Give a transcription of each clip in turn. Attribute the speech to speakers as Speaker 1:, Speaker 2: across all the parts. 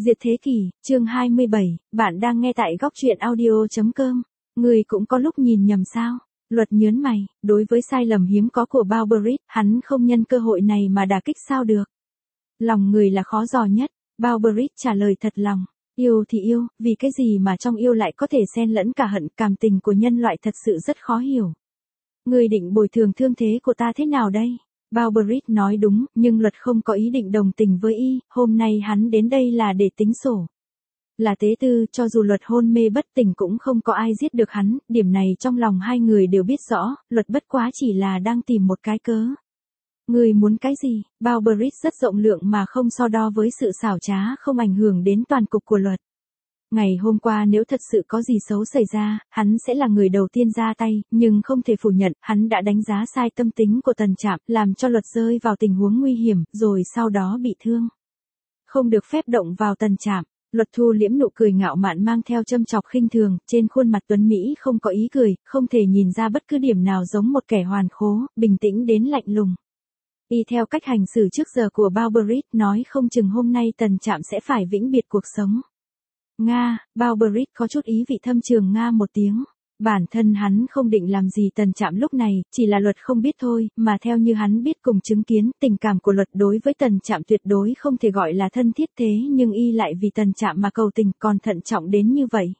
Speaker 1: Diệt thế kỷ, chương 27, bạn đang nghe tại góc truyện audio.com. Người cũng có lúc nhìn nhầm sao? Luật nhớn mày, đối với sai lầm hiếm có của Balberit, hắn không nhân cơ hội này mà đả kích sao được. Lòng người là khó dò nhất, Balberit trả lời thật lòng. Yêu thì yêu, vì cái gì mà trong yêu lại có thể xen lẫn cả hận, cảm tình của nhân loại thật sự rất khó hiểu. Người định bồi thường thương thế của ta thế nào đây? Balberit nói đúng, nhưng luật không có ý định đồng tình với y, hôm nay hắn đến đây là để tính sổ. Là tế tư, cho dù luật hôn mê bất tỉnh cũng không có ai giết được hắn, điểm này trong lòng hai người đều biết rõ, luật bất quá chỉ là đang tìm một cái cớ. Người muốn cái gì? Balberit rất rộng lượng mà không so đo với sự xảo trá không ảnh hưởng đến toàn cục của luật. Ngày hôm qua nếu thật sự có gì xấu xảy ra, hắn sẽ là người đầu tiên ra tay, nhưng không thể phủ nhận, hắn đã đánh giá sai tâm tính của Tần Trạm, làm cho luật rơi vào tình huống nguy hiểm, rồi sau đó bị thương. Không được phép động vào Tần Trạm. Luật thu liễm nụ cười ngạo mạn mang theo châm chọc khinh thường, trên khuôn mặt tuấn Mỹ không có ý cười, không thể nhìn ra bất cứ điểm nào giống một kẻ hoàn khố, bình tĩnh đến lạnh lùng. Y theo cách hành xử trước giờ của Balberit nói không chừng hôm nay Tần Trạm sẽ phải vĩnh biệt cuộc sống. Nga, Balberit có chút ý vị thâm trường Nga một tiếng. Bản thân hắn không định làm gì Tần Trạm lúc này, chỉ là luật không biết thôi, mà theo như hắn biết cùng chứng kiến, tình cảm của luật đối với Tần Trạm tuyệt đối không thể gọi là thân thiết thế nhưng y lại vì Tần Trạm mà cầu tình còn thận trọng đến như vậy.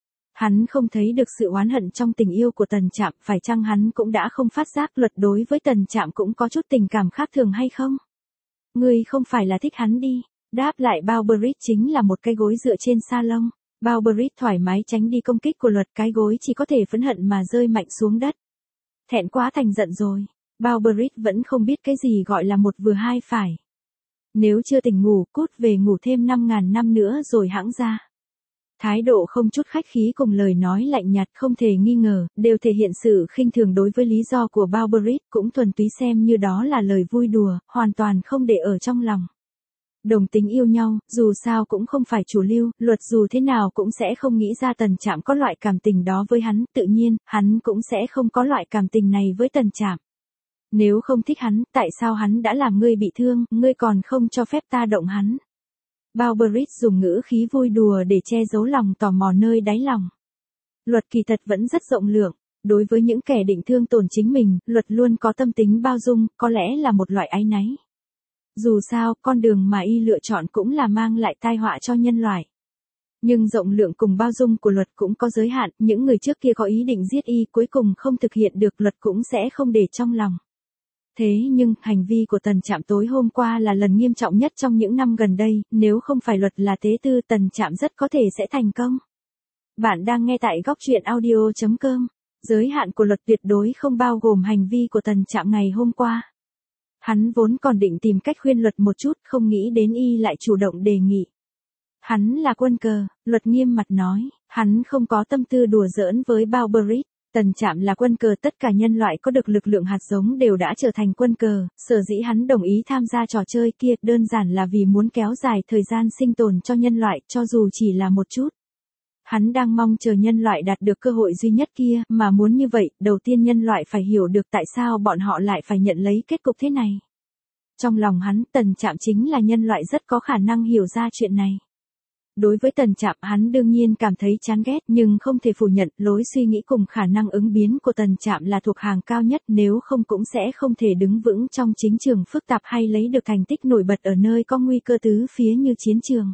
Speaker 1: Hắn không thấy được sự oán hận trong tình yêu của Tần Trạm, phải chăng hắn cũng đã không phát giác luật đối với Tần Trạm cũng có chút tình cảm khác thường hay không? Ngươi không phải là thích hắn đi. Đáp lại Balberit chính là một cái gối dựa trên salon. Balberit thoải mái tránh đi công kích của luật, cái gối chỉ có thể phẫn hận mà rơi mạnh xuống đất. Thẹn quá thành giận rồi. Balberit vẫn không biết cái gì gọi là một vừa hai phải. Nếu chưa tỉnh ngủ, cút về ngủ thêm 5.000 năm nữa rồi hãng ra. Thái độ không chút khách khí cùng lời nói lạnh nhạt không thể nghi ngờ, đều thể hiện sự khinh thường đối với lý do của Balberit, cũng thuần túy xem như đó là lời vui đùa, hoàn toàn không để ở trong lòng. Đồng tính yêu nhau, dù sao cũng không phải chủ lưu, luật dù thế nào cũng sẽ không nghĩ ra Tần Trạm có loại cảm tình đó với hắn, tự nhiên, hắn cũng sẽ không có loại cảm tình này với Tần Trạm. Nếu không thích hắn, tại sao hắn đã làm ngươi bị thương, ngươi còn không cho phép ta động hắn? Balberit dùng ngữ khí vui đùa để che giấu lòng tò mò nơi đáy lòng. Luật kỳ thật vẫn rất rộng lượng. Đối với những kẻ định thương tổn chính mình, luật luôn có tâm tính bao dung, có lẽ là một loại áy náy. Dù sao, con đường mà y lựa chọn cũng là mang lại tai họa cho nhân loại. Nhưng rộng lượng cùng bao dung của luật cũng có giới hạn, những người trước kia có ý định giết y cuối cùng không thực hiện được, luật cũng sẽ không để trong lòng. Thế nhưng, hành vi của Tần Trạm tối hôm qua là lần nghiêm trọng nhất trong những năm gần đây, nếu không phải luật là tế tư Tần Trạm rất có thể sẽ thành công. Bạn đang nghe tại góc truyện audio.com. Giới hạn của luật tuyệt đối không bao gồm hành vi của Tần Trạm ngày hôm qua. Hắn vốn còn định tìm cách khuyên luật một chút, không nghĩ đến y lại chủ động đề nghị. Hắn là quân cờ, luật nghiêm mặt nói, hắn không có tâm tư đùa giỡn với Balberit. Tần Trạm là quân cờ, tất cả nhân loại có được lực lượng hạt giống đều đã trở thành quân cờ, sở dĩ hắn đồng ý tham gia trò chơi kia đơn giản là vì muốn kéo dài thời gian sinh tồn cho nhân loại, cho dù chỉ là một chút. Hắn đang mong chờ nhân loại đạt được cơ hội duy nhất kia, mà muốn như vậy, đầu tiên nhân loại phải hiểu được tại sao bọn họ lại phải nhận lấy kết cục thế này. Trong lòng hắn, Tần Trạm chính là nhân loại rất có khả năng hiểu ra chuyện này. Đối với Tần Trạm hắn đương nhiên cảm thấy chán ghét nhưng không thể phủ nhận lối suy nghĩ cùng khả năng ứng biến của Tần Trạm là thuộc hàng cao nhất, nếu không cũng sẽ không thể đứng vững trong chính trường phức tạp hay lấy được thành tích nổi bật ở nơi có nguy cơ tứ phía như chiến trường.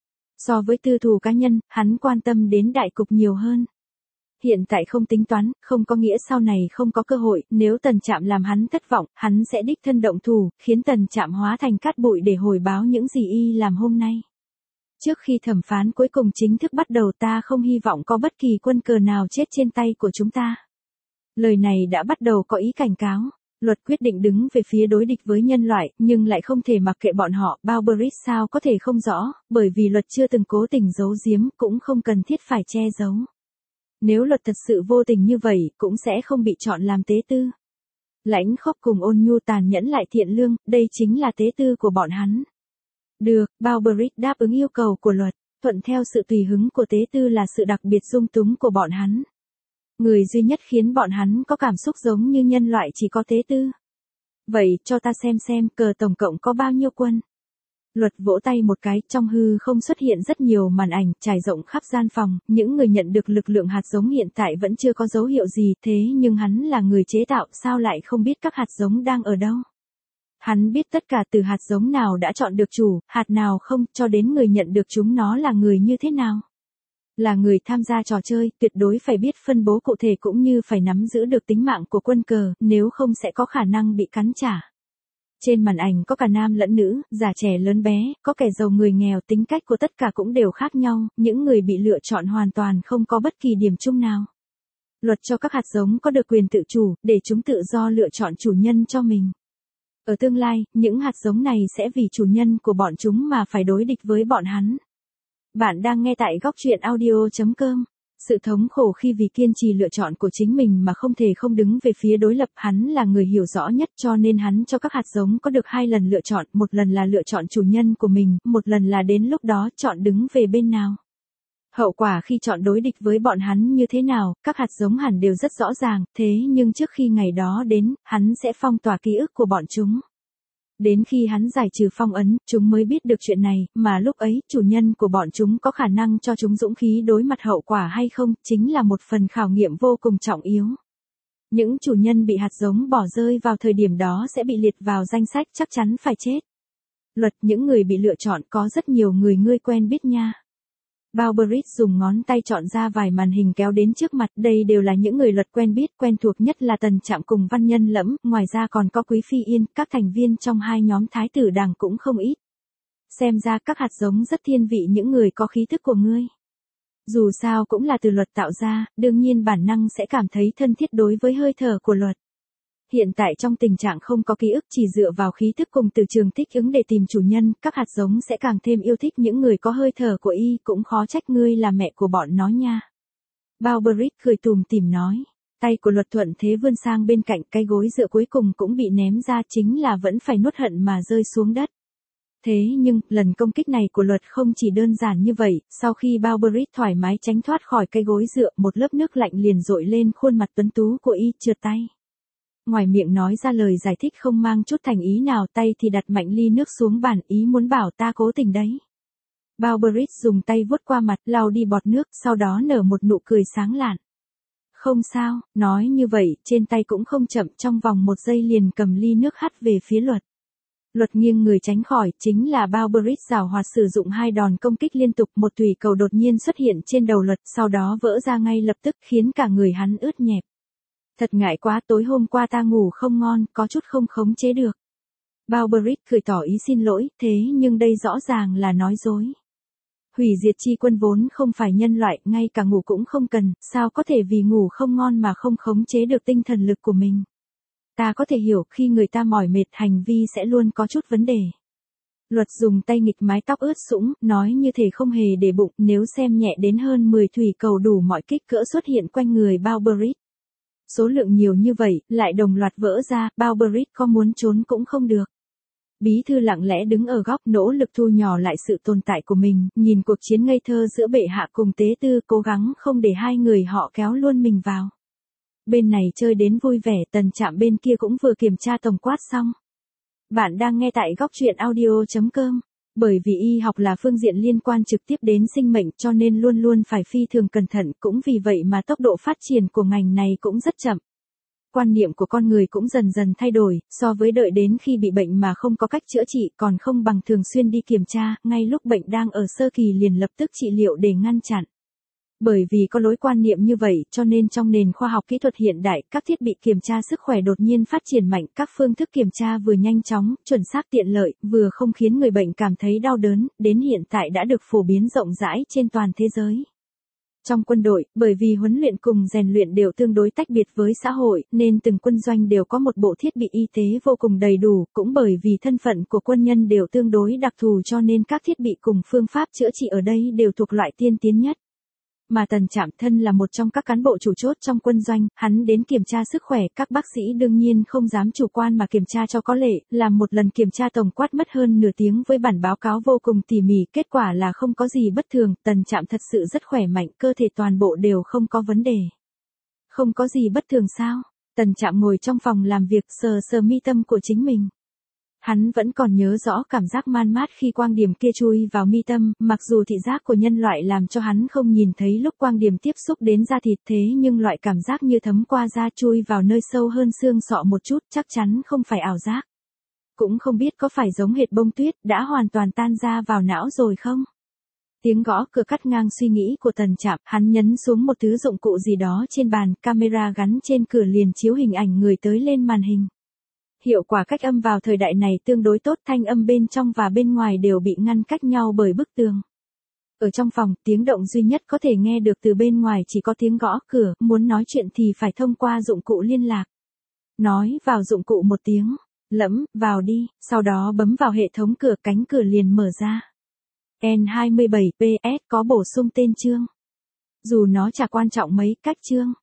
Speaker 1: So với tư thù cá nhân, hắn quan tâm đến đại cục nhiều hơn. Hiện tại không tính toán, không có nghĩa sau này không có cơ hội, nếu Tần Trạm làm hắn thất vọng, hắn sẽ đích thân động thủ, khiến Tần Trạm hóa thành cát bụi để hồi báo những gì y làm hôm nay. Trước khi thẩm phán cuối cùng chính thức bắt đầu, ta không hy vọng có bất kỳ quân cờ nào chết trên tay của chúng ta. Lời này đã bắt đầu có ý cảnh cáo. Luật quyết định đứng về phía đối địch với nhân loại, nhưng lại không thể mặc kệ bọn họ. Balberit sao có thể không rõ, bởi vì luật chưa từng cố tình giấu giếm, cũng không cần thiết phải che giấu. Nếu luật thật sự vô tình như vậy, cũng sẽ không bị chọn làm tế tư. Lãnh khốc cùng ôn nhu, tàn nhẫn lại thiện lương, đây chính là tế tư của bọn hắn. Được, Balberit đáp ứng yêu cầu của luật, thuận theo sự tùy hứng của tế tư là sự đặc biệt dung túng của bọn hắn. Người duy nhất khiến bọn hắn có cảm xúc giống như nhân loại chỉ có tế tư. Vậy, cho ta xem cờ tổng cộng có bao nhiêu quân? Luật vỗ tay một cái, trong hư không xuất hiện rất nhiều màn ảnh, trải rộng khắp gian phòng, những người nhận được lực lượng hạt giống hiện tại vẫn chưa có dấu hiệu gì, thế nhưng hắn là người chế tạo, sao lại không biết các hạt giống đang ở đâu? Hắn biết tất cả từ hạt giống nào đã chọn được chủ, hạt nào không, cho đến người nhận được chúng nó là người như thế nào. Là người tham gia trò chơi, tuyệt đối phải biết phân bố cụ thể cũng như phải nắm giữ được tính mạng của quân cờ, nếu không sẽ có khả năng bị cắn trả. Trên màn ảnh có cả nam lẫn nữ, già trẻ lớn bé, có kẻ giàu người nghèo, tính cách của tất cả cũng đều khác nhau, những người bị lựa chọn hoàn toàn không có bất kỳ điểm chung nào. Luật cho các hạt giống có được quyền tự chủ, để chúng tự do lựa chọn chủ nhân cho mình. Ở tương lai, những hạt giống này sẽ vì chủ nhân của bọn chúng mà phải đối địch với bọn hắn. Bạn đang nghe tại góc truyện audio.com. Sự thống khổ khi vì kiên trì lựa chọn của chính mình mà không thể không đứng về phía đối lập, hắn là người hiểu rõ nhất cho nên hắn cho các hạt giống có được 2 lần lựa chọn, một lần là lựa chọn chủ nhân của mình, một lần là đến lúc đó chọn đứng về bên nào. Hậu quả khi chọn đối địch với bọn hắn như thế nào, các hạt giống hẳn đều rất rõ ràng, thế nhưng trước khi ngày đó đến, hắn sẽ phong tỏa ký ức của bọn chúng. Đến khi hắn giải trừ phong ấn, chúng mới biết được chuyện này, mà lúc ấy, chủ nhân của bọn chúng có khả năng cho chúng dũng khí đối mặt hậu quả hay không, chính là một phần khảo nghiệm vô cùng trọng yếu. Những chủ nhân bị hạt giống bỏ rơi vào thời điểm đó sẽ bị liệt vào danh sách chắc chắn phải chết. Luật những người bị lựa chọn có rất nhiều người ngươi quen biết nha. Balberit dùng ngón tay chọn ra vài màn hình kéo đến trước mặt, đây đều là những người Luật quen biết, quen thuộc nhất là Tần Trạm cùng Văn Nhân Lẫm, ngoài ra còn có Quý Phi Yên, các thành viên trong 2 nhóm thái tử đảng cũng không ít. Xem ra các hạt giống rất thiên vị những người có khí thức của ngươi. Dù sao cũng là từ Luật tạo ra, đương nhiên bản năng sẽ cảm thấy thân thiết đối với hơi thở của Luật. Hiện tại trong tình trạng không có ký ức, chỉ dựa vào khí thức cùng từ trường thích ứng để tìm chủ nhân, các hạt giống sẽ càng thêm yêu thích những người có hơi thở của y, cũng khó trách ngươi là mẹ của bọn nó nha. Balberit cười tủm tỉm nói. Tay của Luật thuận thế vươn sang bên cạnh, cái gối dựa cuối cùng cũng bị ném ra, chính là vẫn phải nuốt hận mà rơi xuống đất. Thế nhưng, lần công kích này của Luật không chỉ đơn giản như vậy, sau khi Balberit thoải mái tránh thoát khỏi cái gối dựa, một lớp nước lạnh liền dội lên khuôn mặt tuấn tú của y, trượt tay. Ngoài miệng nói ra lời giải thích không mang chút thành ý nào, tay thì đặt mạnh ly nước xuống bàn, ý muốn bảo ta cố tình đấy. Balberit dùng tay vuốt qua mặt, lau đi bọt nước, sau đó nở một nụ cười sáng lạn. Không sao, nói như vậy, trên tay cũng không chậm, trong vòng 1 giây liền cầm ly nước hắt về phía Luật. Luật nghiêng người tránh khỏi, chính là Balberit giảo hoạt sử dụng 2 đòn công kích liên tục, một thủy cầu đột nhiên xuất hiện trên đầu Luật, sau đó vỡ ra ngay lập tức khiến cả người hắn ướt nhẹp. Thật ngại quá, tối hôm qua ta ngủ không ngon, có chút không khống chế được. Balberit cười tỏ ý xin lỗi, thế nhưng đây rõ ràng là nói dối. Hủy diệt chi quân vốn không phải nhân loại, ngay cả ngủ cũng không cần, sao có thể vì ngủ không ngon mà không khống chế được tinh thần lực của mình. Ta có thể hiểu, khi người ta mỏi mệt hành vi sẽ luôn có chút vấn đề. Luật dùng tay nghịch mái tóc ướt sũng, nói như thể không hề để bụng, nếu xem nhẹ đến hơn 10 thủy cầu đủ mọi kích cỡ xuất hiện quanh người Balberit. Số lượng nhiều như vậy, lại đồng loạt vỡ ra, Balberit có muốn trốn cũng không được. Bí thư lặng lẽ đứng ở góc, nỗ lực thu nhỏ lại sự tồn tại của mình, nhìn cuộc chiến ngây thơ giữa bệ hạ cùng tế tư, cố gắng không để 2 người họ kéo luôn mình vào. Bên này chơi đến vui vẻ, Tần Trạm bên kia cũng vừa kiểm tra tổng quát xong. Bạn đang nghe tại góc truyện audio.com. Bởi vì y học là phương diện liên quan trực tiếp đến sinh mệnh cho nên luôn luôn phải phi thường cẩn thận, cũng vì vậy mà tốc độ phát triển của ngành này cũng rất chậm. Quan niệm của con người cũng dần dần thay đổi, so với đợi đến khi bị bệnh mà không có cách chữa trị, còn không bằng thường xuyên đi kiểm tra, ngay lúc bệnh đang ở sơ kỳ liền lập tức trị liệu để ngăn chặn. Bởi vì có lối quan niệm như vậy, cho nên trong nền khoa học kỹ thuật hiện đại, các thiết bị kiểm tra sức khỏe đột nhiên phát triển mạnh, các phương thức kiểm tra vừa nhanh chóng, chuẩn xác tiện lợi, vừa không khiến người bệnh cảm thấy đau đớn, đến hiện tại đã được phổ biến rộng rãi trên toàn thế giới. Trong quân đội, bởi vì huấn luyện cùng rèn luyện đều tương đối tách biệt với xã hội, nên từng quân doanh đều có một bộ thiết bị y tế vô cùng đầy đủ, cũng bởi vì thân phận của quân nhân đều tương đối đặc thù cho nên các thiết bị cùng phương pháp chữa trị ở đây đều thuộc loại tiên tiến nhất. Mà Tần Trạm thân là một trong các cán bộ chủ chốt trong quân doanh, hắn đến kiểm tra sức khỏe, các bác sĩ đương nhiên không dám chủ quan mà kiểm tra cho có lệ, làm một lần kiểm tra tổng quát mất hơn nửa tiếng với bản báo cáo vô cùng tỉ mỉ, kết quả là không có gì bất thường, Tần Trạm thật sự rất khỏe mạnh, cơ thể toàn bộ đều không có vấn đề. Không có gì bất thường sao? Tần Trạm ngồi trong phòng làm việc sờ sờ mi tâm của chính mình. Hắn vẫn còn nhớ rõ cảm giác man mát khi quang điểm kia chui vào mi tâm, mặc dù thị giác của nhân loại làm cho hắn không nhìn thấy lúc quang điểm tiếp xúc đến da thịt thế nhưng loại cảm giác như thấm qua da chui vào nơi sâu hơn xương sọ một chút chắc chắn không phải ảo giác. Cũng không biết có phải giống hệt bông tuyết đã hoàn toàn tan ra vào não rồi không? Tiếng gõ cửa cắt ngang suy nghĩ của Tần Trạm, hắn nhấn xuống một thứ dụng cụ gì đó trên bàn, camera gắn trên cửa liền chiếu hình ảnh người tới lên màn hình. Hiệu quả cách âm vào thời đại này tương đối tốt, thanh âm bên trong và bên ngoài đều bị ngăn cách nhau bởi bức tường. Ở trong phòng, tiếng động duy nhất có thể nghe được từ bên ngoài chỉ có tiếng gõ cửa, muốn nói chuyện thì phải thông qua dụng cụ liên lạc. Nói vào dụng cụ một tiếng, lẫm, vào đi, sau đó bấm vào hệ thống cửa, cánh cửa liền mở ra. N27 PS có bổ sung tên chương. Dù nó chả quan trọng mấy, cách chương.